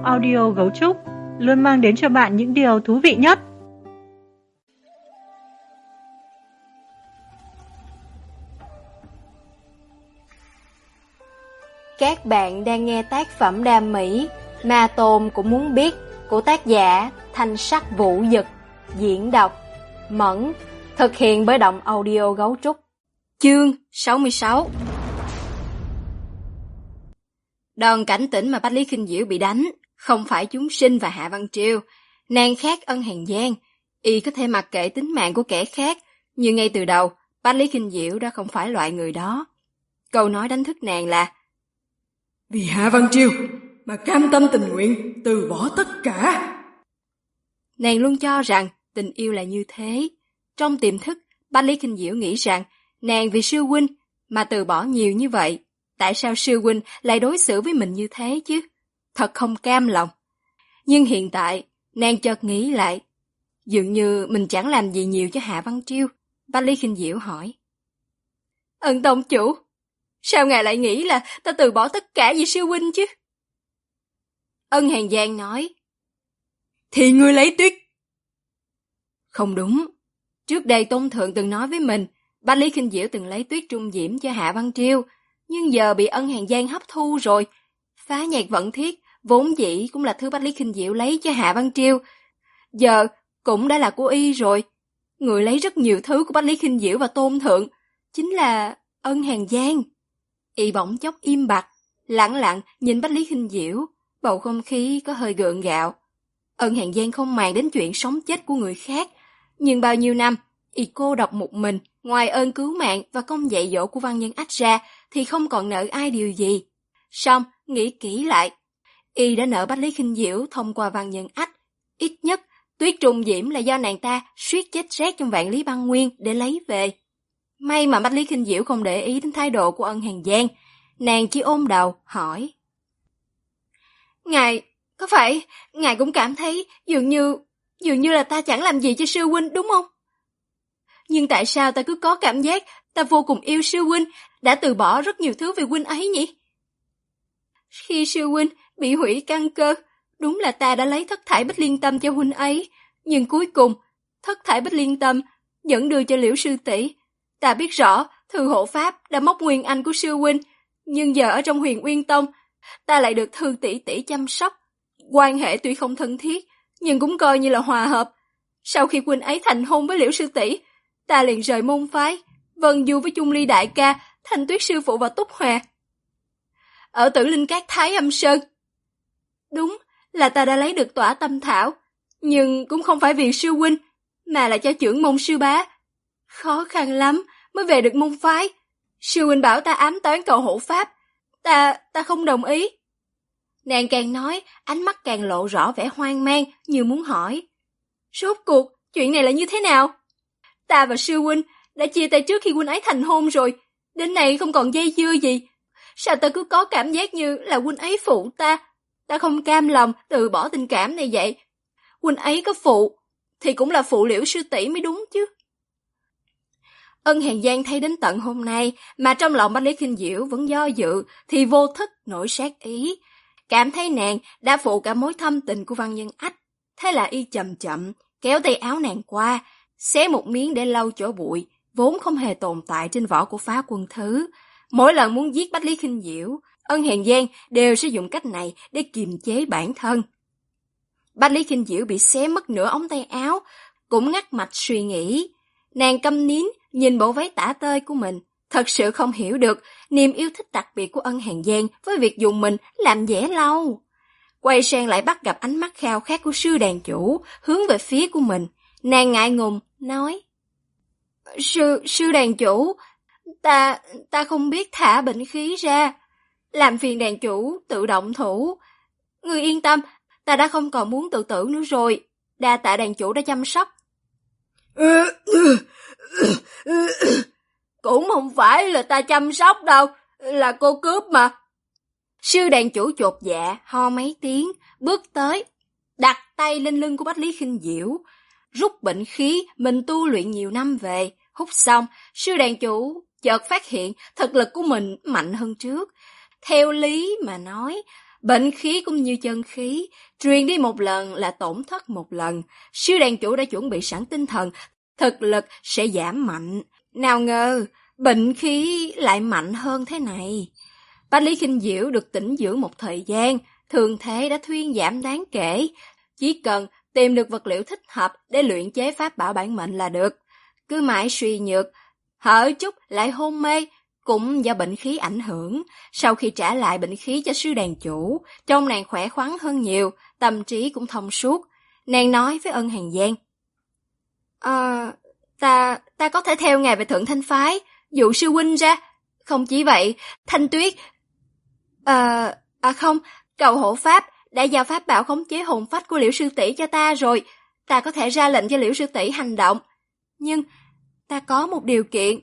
audio Gấu Trúc luôn mang đến cho bạn những điều thú vị nhất. Các bạn đang nghe tác phẩm đam mỹ Ma Tôn Cũng Muốn Biết của tác giả Thanh Sắc Vũ Dực, diễn đọc Mẫn, thực hiện bởi Động Audio Gấu Trúc. Chương 66. Đòn cảnh tỉnh mà Bách Lý Khinh Diễu bị đánh không phải chúng sinh và Hạ Văn Triều, nàng khác Ân Hàn Giang. Y có thể mặc kệ tính mạng của kẻ khác, nhưng ngay từ đầu Bách Lý Khinh Diễu đã không phải loại người đó. Câu nói đánh thức nàng là: vì Hạ Văn Triều mà cam tâm tình nguyện từ bỏ tất cả. Nàng luôn cho rằng tình yêu là như thế. Trong tiềm thức, Bách Lý Khinh Diễu nghĩ rằng nàng vì sư huynh mà từ bỏ nhiều như vậy. Tại sao sư huynh lại đối xử với mình như thế chứ? Thật không cam lòng. Nhưng hiện tại, nàng chợt nghĩ lại. Dường như mình chẳng làm gì nhiều cho Hạ Văn Triều. Bách Lý Khinh Diễu hỏi: Ân tông chủ, sao ngài lại nghĩ là ta từ bỏ tất cả vì sư huynh chứ? Ân Hàn Giang nói: thì ngươi lấy Tuyết. Không đúng. Trước đây Tôn Thượng từng nói với mình, Bách Lý Khinh Diễu từng lấy Tuyết Trung Diễm cho Hạ Văn Triều, nhưng giờ bị Ân Hàn Giang hấp thu rồi. Phá nhạc vận thiết vốn dĩ cũng là thứ Bách Lý Khinh Diễu lấy cho Hạ Văn Triều, giờ cũng đã là của y rồi. Người lấy rất nhiều thứ của Bách Lý Khinh Diễu và Tôn Thượng chính là Ân Hàn Giang. Y bỗng chốc im bặt, lặng lặng nhìn Bách Lý Khinh Diễu, bầu không khí có hơi gượng gạo. Ân Hàn Giang không màng đến chuyện sống chết của người khác, nhưng bao nhiêu năm y cô độc một mình, ngoài ơn cứu mạng và công dạy dỗ của Văn Nhân Ách ra thì không còn nợ ai điều gì. Song nghĩ kỹ lại, y đã nợ Bách Lý Khinh Diễu thông qua Văn Nhân Ách. Ít nhất Tuyết Trung Diễm là do nàng ta suýt chết rét trong Vạn Lý Băng Nguyên để lấy về. May mà Bách Lý Khinh Diễu không để ý đến thái độ của Ân Hàn Giang, nàng chỉ ôm đầu hỏi: Ngài, có phải ngài cũng cảm thấy dường như là ta chẳng làm gì cho sư huynh đúng không? Nhưng tại sao ta cứ có cảm giác ta vô cùng yêu sư huynh, đã từ bỏ rất nhiều thứ vì huynh ấy nhỉ? Khi sư huynh bị hủy căn cơ, đúng là ta đã lấy Thất Thải Bích Liên Tâm cho huynh ấy, nhưng cuối cùng Thất Thải Bích Liên Tâm vẫn đưa cho Liễu sư tỷ. Ta biết rõ Thư Hộ Pháp đã móc nguyên anh của sư huynh, nhưng giờ ở trong Huyền Uyên Tông, ta lại được Thư tỷ tỷ chăm sóc. Quan hệ tuy không thân thiết, nhưng cũng coi như là hòa hợp. Sau khi huynh ấy thành hôn với Liễu sư tỷ, ta liền rời môn phái, vần du với Chung Ly đại ca, Thanh Tuyết sư phụ và Túc Hòa. Ở Tử Linh Cát Thái Âm Sơn, đúng là ta đã lấy được Tỏa Tâm Thảo, nhưng cũng không phải vì sư huynh, mà là cho trưởng môn sư bá. Khó khăn lắm mới về được môn phái. Sư huynh bảo ta ám toán cầu hộ pháp, ta không đồng ý. Nàng càng nói, ánh mắt càng lộ rõ vẻ hoang mang, như muốn hỏi: Rốt cuộc, chuyện này là như thế nào? Ta và sư huynh đã chia tay trước khi huynh ấy thành hôn rồi, đến nay không còn dây dưa gì. Sao ta cứ có cảm giác như là huynh ấy phụ ta? Ta không cam lòng từ bỏ tình cảm này vậy. Huynh ấy có phụ, thì cũng là phụ Liễu sư tỷ mới đúng chứ. Ân Hàn Giang thấy đến tận hôm nay mà trong lòng Bách Lý Khinh Diễu vẫn do dự, thì vô thức nổi sát ý, cảm thấy nàng đã phụ cả mối thâm tình của Văn Nhân Ách. Thế là y chậm chậm kéo tay áo nàng qua, xé một miếng để lau chỗ bụi vốn không hề tồn tại trên vỏ của Phá Quân Thứ. Mỗi lần muốn giết Bách Lý Khinh Diễu, Ân Hàn Giang đều sử dụng cách này để kiềm chế bản thân. Bách Lý Khinh Diễu bị xé mất nửa ống tay áo, cũng ngắt mạch suy nghĩ. Nàng câm nín nhìn bộ váy tả tơi của mình, thật sự không hiểu được niềm yêu thích đặc biệt của Ân Hàn Giang với việc dùng mình làm vẽ lau. Quay sang lại bắt gặp ánh mắt khao khát của sư đàn chủ hướng về phía của mình. Nàng ngại ngùng nói: Sư đàn chủ, ta không biết thả bệnh khí ra, làm phiền đàn chủ tự động thủ. Ngươi yên tâm, ta đã không còn muốn tự tử nữa rồi, đa tạ đàn chủ đã chăm sóc. Cũng không phải là ta chăm sóc đâu, là cô cướp mà. Sư đàn chủ chột dạ ho mấy tiếng, bước tới, đặt tay lên lưng của Bách Lý Khinh Diễu, rút bệnh khí mình tu luyện nhiều năm về. Hút xong, sư đàn chủ chợt phát hiện thực lực của mình mạnh hơn trước. Theo lý mà nói, Bệnh khí cũng như chân khí, truyền đi một lần là tổn thất một lần. Sư đàn chủ đã chuẩn bị sẵn tinh thần, thực lực sẽ giảm mạnh. Nào ngờ, bệnh khí lại mạnh hơn thế này. Bách Lý Khinh Diễu được tĩnh dưỡng một thời gian, thường thế đã thuyên giảm đáng kể. Chỉ cần tìm được vật liệu thích hợp để luyện chế pháp bảo bản mệnh là được. Cứ mãi suy nhược, hở chút lại hôn mê, cũng do bệnh khí ảnh hưởng. Sau khi trả lại bệnh khí cho sư đàn chủ, trông nàng khỏe khoắn hơn nhiều, tâm trí cũng thông suốt. Nàng nói với Ân Hàn Giang: Ta có thể theo ngài về Thượng Thanh Phái, dụ sư huynh ra. Không chỉ vậy, Thanh Tuyết... không, Cầu Hộ Pháp đã giao pháp bảo khống chế hồn phách của Liễu sư tỷ cho ta rồi. Ta có thể ra lệnh cho Liễu sư tỷ hành động. Nhưng ta có một điều kiện.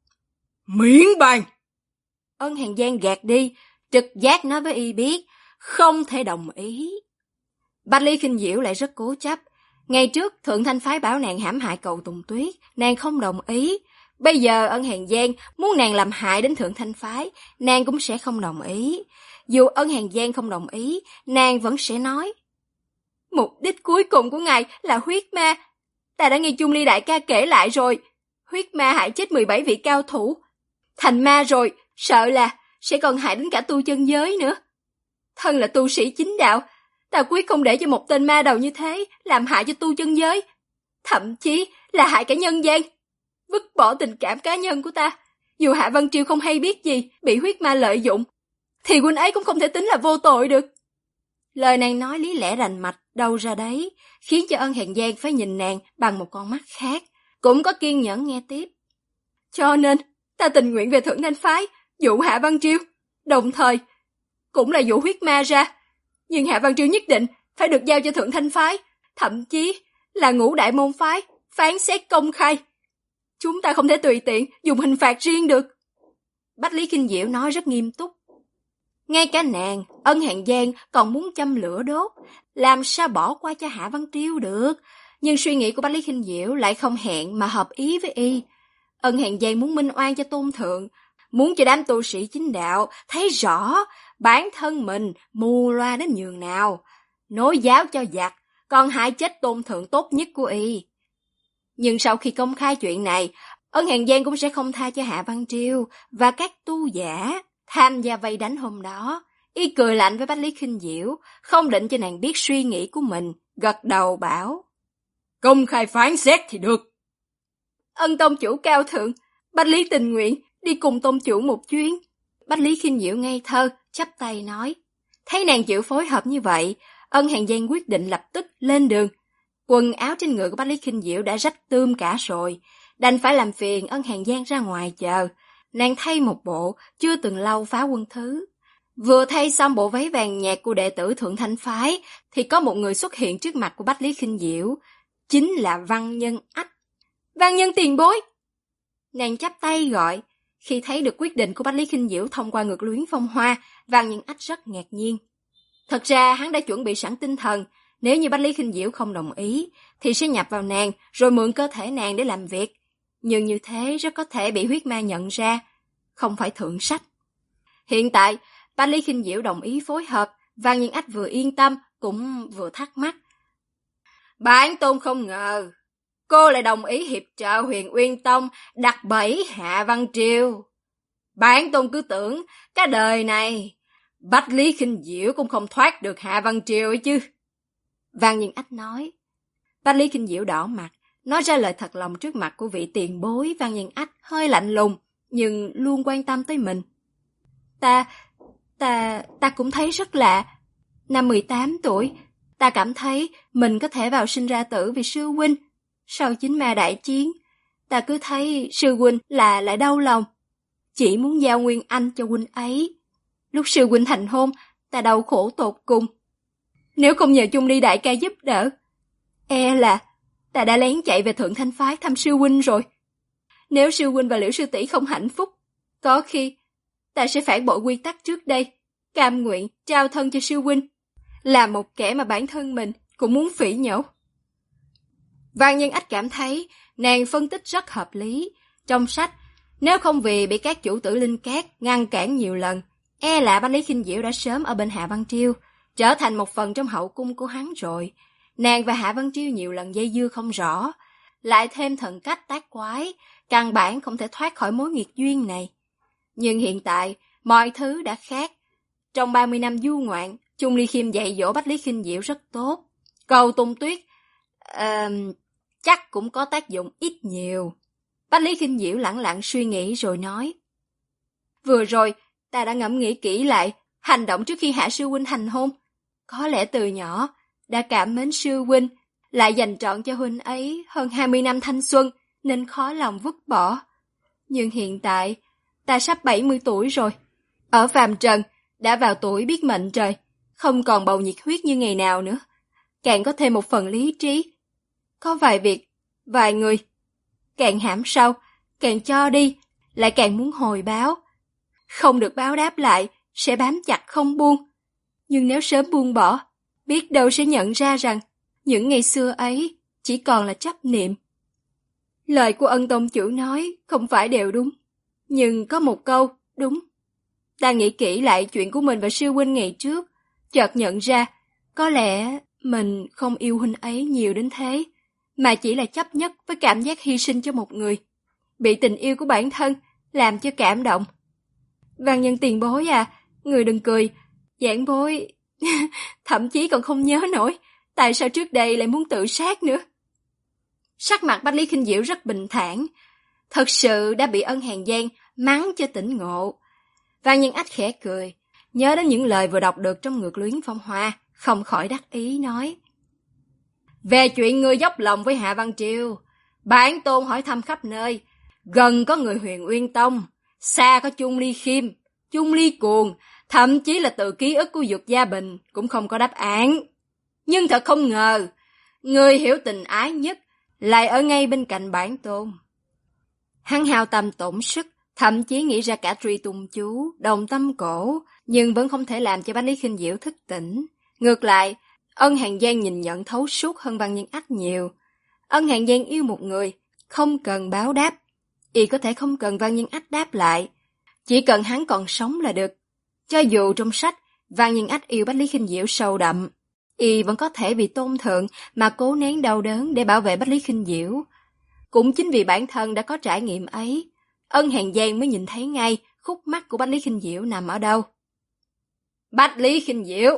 Miễn bàn! Ân Hàn Giang gạt đi, trực giác nói với y biết, không thể đồng ý. Bách Lý Khinh Diễu lại rất cố chấp. Ngày trước, Thượng Thanh Phái bảo nàng hãm hại Cầu Tùng Tuyết, nàng không đồng ý. Bây giờ Ân Hàn Giang muốn nàng làm hại đến Thượng Thanh Phái, nàng cũng sẽ không đồng ý. Dù Ân Hàn Giang không đồng ý, nàng vẫn sẽ nói: mục đích cuối cùng của ngài là huyết ma. Ta đã nghe Chung Ly đại ca kể lại rồi. Huyết ma hại chết 17 vị cao thủ. Thành ma rồi, sợ là sẽ còn hại đến cả tu chân giới nữa. Thân là tu sĩ chính đạo, ta quyết không để cho một tên ma đầu như thế làm hại cho tu chân giới. Thậm chí là hại cả nhân gian. Vứt bỏ tình cảm cá nhân của ta. Dù Hạ Văn Triều không hay biết gì, bị huyết ma lợi dụng, thì huynh ấy cũng không thể tính là vô tội được. Lời nàng nói lý lẽ rành mạch, đâu ra đấy, khiến cho Ân Hàn Giang phải nhìn nàng bằng một con mắt khác, cũng có kiên nhẫn nghe tiếp. Cho nên, ta tình nguyện về Thượng Thanh Phái, dụ Hạ Văn Triều, đồng thời cũng là dụ huyết ma ra. Nhưng Hạ Văn Triều nhất định phải được giao cho Thượng Thanh Phái, thậm chí là Ngũ Đại Môn Phái, phán xét công khai. Chúng ta không thể tùy tiện dùng hình phạt riêng được. Bách Lý Khinh Diễu nói rất nghiêm túc. Ngay cả nàng, Ân Hàn Giang còn muốn châm lửa đốt, làm sao bỏ qua cho Hạ Văn Triều được. Nhưng suy nghĩ của Bách Lý Khinh Diễu lại không hẹn mà hợp ý với y. Ân Hàn Giang muốn minh oan cho Tôn Thượng, muốn cho đám tu sĩ chính đạo thấy rõ bản thân mình mù loa đến nhường nào, nối giáo cho giặc, còn hại chết Tôn Thượng tốt nhất của y. Nhưng sau khi công khai chuyện này, Ân Hàn Giang cũng sẽ không tha cho Hạ Văn Triều và các tu giả tham gia vây đánh hôm đó. Y cười lạnh với Bách Lý Khinh Diễu, không định cho nàng biết suy nghĩ của mình, gật đầu bảo: Công khai phán xét thì được. Ân tông chủ cao thượng, Bách Lý tình nguyện đi cùng tông chủ một chuyến. Bách Lý Khinh Diễu ngây thơ, chắp tay nói. Thấy nàng chịu phối hợp như vậy, Ân Hàn Giang quyết định lập tức lên đường. Quần áo trên người của Bách Lý Khinh Diễu đã rách tươm cả rồi, đành phải làm phiền Ân Hàn Giang ra ngoài chờ. Nàng thay một bộ chưa từng lau phá quân thứ. Vừa thay xong bộ váy vàng nhạt của đệ tử Thượng Thanh Phái, thì có một người xuất hiện trước mặt của Bách Lý Khinh Diễu, chính là Văn Nhân Ách. Văn Nhân tiền bối! Nàng chắp tay gọi. Khi thấy được quyết định của Bách Lý Khinh Diễu thông qua Ngược Luyến Phong Hoa, Văn Nhân Ách rất ngạc nhiên. Thật ra hắn đã chuẩn bị sẵn tinh thần, nếu như Bách Lý Khinh Diễu không đồng ý, thì sẽ nhập vào nàng, rồi mượn cơ thể nàng để làm việc. Nhưng như thế rất có thể bị huyết ma nhận ra, không phải thượng sách. Hiện tại, Bách Lý Khinh Diễu đồng ý phối hợp, Văn Nhân Ách vừa yên tâm, cũng vừa thắc mắc. Bản tôn không ngờ, cô lại đồng ý hiệp trợ Huyền Uyên Tông đặt bẫy Hạ Văn Triều. Bản tôn cứ tưởng cả đời này Bách Lý Khinh Diễu cũng không thoát được Hạ Văn Triều ấy chứ. Văn Nhân Ách nói. Bách Lý Khinh Diễu đỏ mặt, nói ra lời thật lòng trước mặt của vị tiền bối. Văn Nhân Ách hơi lạnh lùng, nhưng luôn quan tâm tới mình. Ta cũng thấy rất lạ. Năm 18 tuổi, ta cảm thấy mình có thể vào sinh ra tử vì sư huynh. Sau chính ma đại chiến, ta cứ thấy sư huynh là lại đau lòng, chỉ muốn giao Nguyên Anh cho huynh ấy. Lúc sư huynh thành hôn, ta đau khổ tột cùng. Nếu không nhờ Chung Ly đại ca giúp đỡ, e là ta đã lén chạy về Thượng Thanh Phái thăm sư huynh rồi. Nếu sư huynh và Liễu sư tỷ không hạnh phúc, có khi ta sẽ phản bội quy tắc trước đây, cam nguyện trao thân cho sư huynh, là một kẻ mà bản thân mình cũng muốn phỉ nhổ. Văn Nhân Ách cảm thấy nàng phân tích rất hợp lý. Trong sách, nếu không vì bị các chủ tử Linh Cát ngăn cản nhiều lần, E là Bách Lý Khinh Diễu đã sớm ở bên Hạ Văn Triêu, trở thành một phần trong hậu cung của hắn rồi. Nàng và Hạ Văn Triêu nhiều lần dây dưa không rõ, lại thêm thần cách tác quái, căn bản không thể thoát khỏi mối nghiệt duyên này. Nhưng hiện tại, mọi thứ đã khác. Trong 30 năm du ngoạn, Chung Ly Khiêm dạy dỗ Bách Lý Khinh Diễu rất tốt. Cầu tung tuyết, chắc cũng có tác dụng ít nhiều. Bách Lý Khinh Diễu lẳng lặng suy nghĩ rồi nói. Vừa rồi, ta đã ngẫm nghĩ kỹ lại, hành động trước khi Hạ sư huynh thành hôn. Có lẽ từ nhỏ, đã cảm mến sư huynh, lại dành trọn cho huynh ấy hơn 20 năm thanh xuân, nên khó lòng vứt bỏ. Nhưng hiện tại, ta sắp 70 tuổi rồi. Ở phàm trần, đã vào tuổi biết mệnh trời, không còn bầu nhiệt huyết như ngày nào nữa. Càng có thêm một phần lý trí. Có vài việc, vài người, càng hãm sâu, càng cho đi, lại càng muốn hồi báo. Không được báo đáp lại, sẽ bám chặt không buông. Nhưng nếu sớm buông bỏ, biết đâu sẽ nhận ra rằng những ngày xưa ấy chỉ còn là chấp niệm. Lời của Ân Tông chủ nói không phải đều đúng, nhưng có một câu đúng. Ta nghĩ kỹ lại chuyện của mình và sư huynh ngày trước, chợt nhận ra có lẽ mình không yêu huynh ấy nhiều đến thế, mà chỉ là chấp nhất với cảm giác hy sinh cho một người, bị tình yêu của bản thân làm cho cảm động. Văn Nhân tiền bối à, người đừng cười, giảng bối thậm chí còn không nhớ nổi tại sao trước đây lại muốn tự sát nữa. Sắc mặt Bách Lý Khinh Diễu rất bình thản, thật sự đã bị Ân Hàn Giang mắng cho tỉnh ngộ. Văn Nhân Ách khẽ cười, nhớ đến những lời vừa đọc được trong Ngược Luyến Phong Hoa, không khỏi đắc ý nói. Về chuyện ngươi dốc lòng với Hạ Văn Triều, bản tôn hỏi thăm khắp nơi, gần có người Huyền Uyên Tông, xa có Chung Ly Khiêm, Chung Ly Cuồng, thậm chí là từ ký ức của Dược Gia Bình cũng không có đáp án. Nhưng thật không ngờ, người hiểu tình ái nhất lại ở ngay bên cạnh bản tôn. Hắn hao tâm tổn sức, thậm chí nghĩ ra cả truy tung chú, đồng tâm cổ, nhưng vẫn không thể làm cho Bách Lý Khinh Diễu thức tỉnh. Ngược lại, Ân Hàn Giang nhìn nhận thấu suốt hơn Văn Nhân Ách nhiều. Ân Hàn Giang yêu một người, không cần báo đáp. Y có thể không cần Văn Nhân Ách đáp lại, chỉ cần hắn còn sống là được. Cho dù trong sách, Văn Nhân Ách yêu Bách Lý Khinh Diễu sâu đậm, Y vẫn có thể vì tôn thượng mà cố nén đau đớn để bảo vệ Bách Lý Khinh Diễu. Cũng chính vì bản thân đã có trải nghiệm ấy, Ân Hàn Giang mới nhìn thấy ngay khúc mắc của Bách Lý Khinh Diễu nằm ở đâu. Bách Lý Khinh Diễu!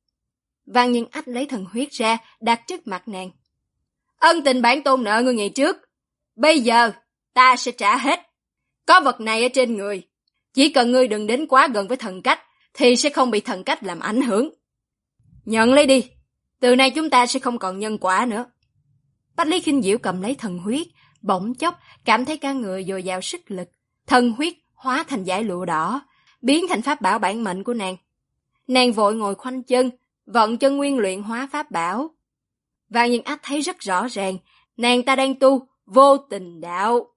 Văn Nhân Ách lấy thần huyết ra, đặt trước mặt nàng. Ân tình bản tôn nợ ngươi ngày trước, bây giờ ta sẽ trả hết. Có vật này ở trên người, chỉ cần ngươi đừng đến quá gần với thần cách, thì sẽ không bị thần cách làm ảnh hưởng. Nhận lấy đi, từ nay chúng ta sẽ không còn nhân quả nữa. Bách Lý Khinh Diễu cầm lấy thần huyết, bỗng chốc cảm thấy cả người dồi dào sức lực. Thần huyết hóa thành dải lụa đỏ, biến thành pháp bảo bản mệnh của nàng. Nàng vội ngồi khoanh chân, vận chân nguyên luyện hóa pháp bảo. Văn Nhân Ách thấy rất rõ ràng, nàng ta đang tu vô tình đạo.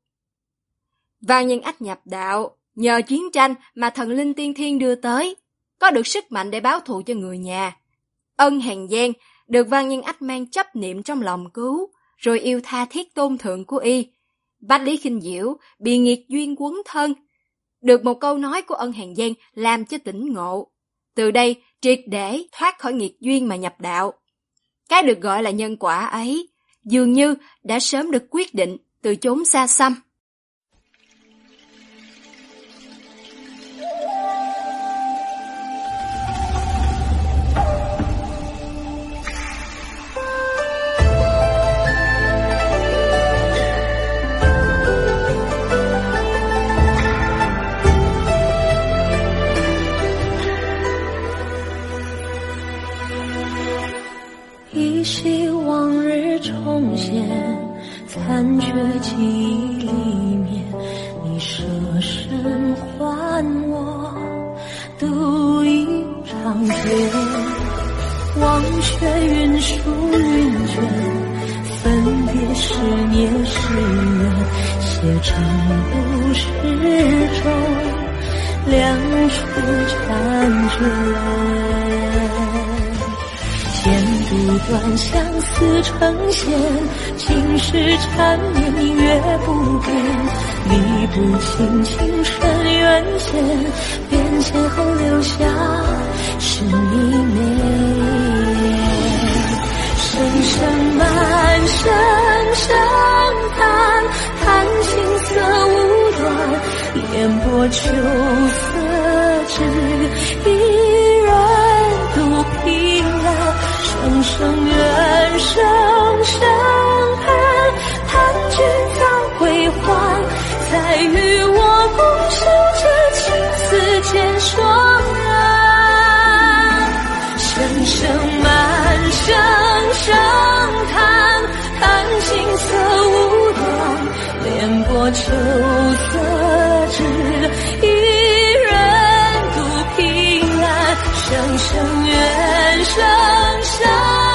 Văn Nhân Ách nhập đạo, nhờ chiến tranh mà thần linh tiên thiên đưa tới, có được sức mạnh để báo thù cho người nhà. Ân Hàn Giang được Văn Nhân Ách mang chấp niệm trong lòng cứu, rồi yêu tha thiết tôn thượng của y. Bách Lý Khinh Diễu bị nghiệt duyên quấn thân, được một câu nói của Ân Hàn Giang làm cho tỉnh ngộ. Từ đây triệt để thoát khỏi nghiệt duyên mà nhập đạo. Cái được gọi là nhân quả ấy dường như đã sớm được quyết định từ chốn xa xăm. 依稀往日重现，残缺记忆里面，你舍身还我独一长剑，忘却云舒云卷，分别是年是缘，写成故事中两处婵娟。剪不断相思成线，情是缠绵明月不变，理不清情深缘浅，变邂逅留下是一面。声声满声声叹，叹青涩无端，烟波秋色只一人独凭栏。声声怨，声声叹，叹君早归还，再与我共守这青丝渐霜染。声声满，声声叹，叹青涩无端，莲波秋色只一人独凭栏。声声怨，声声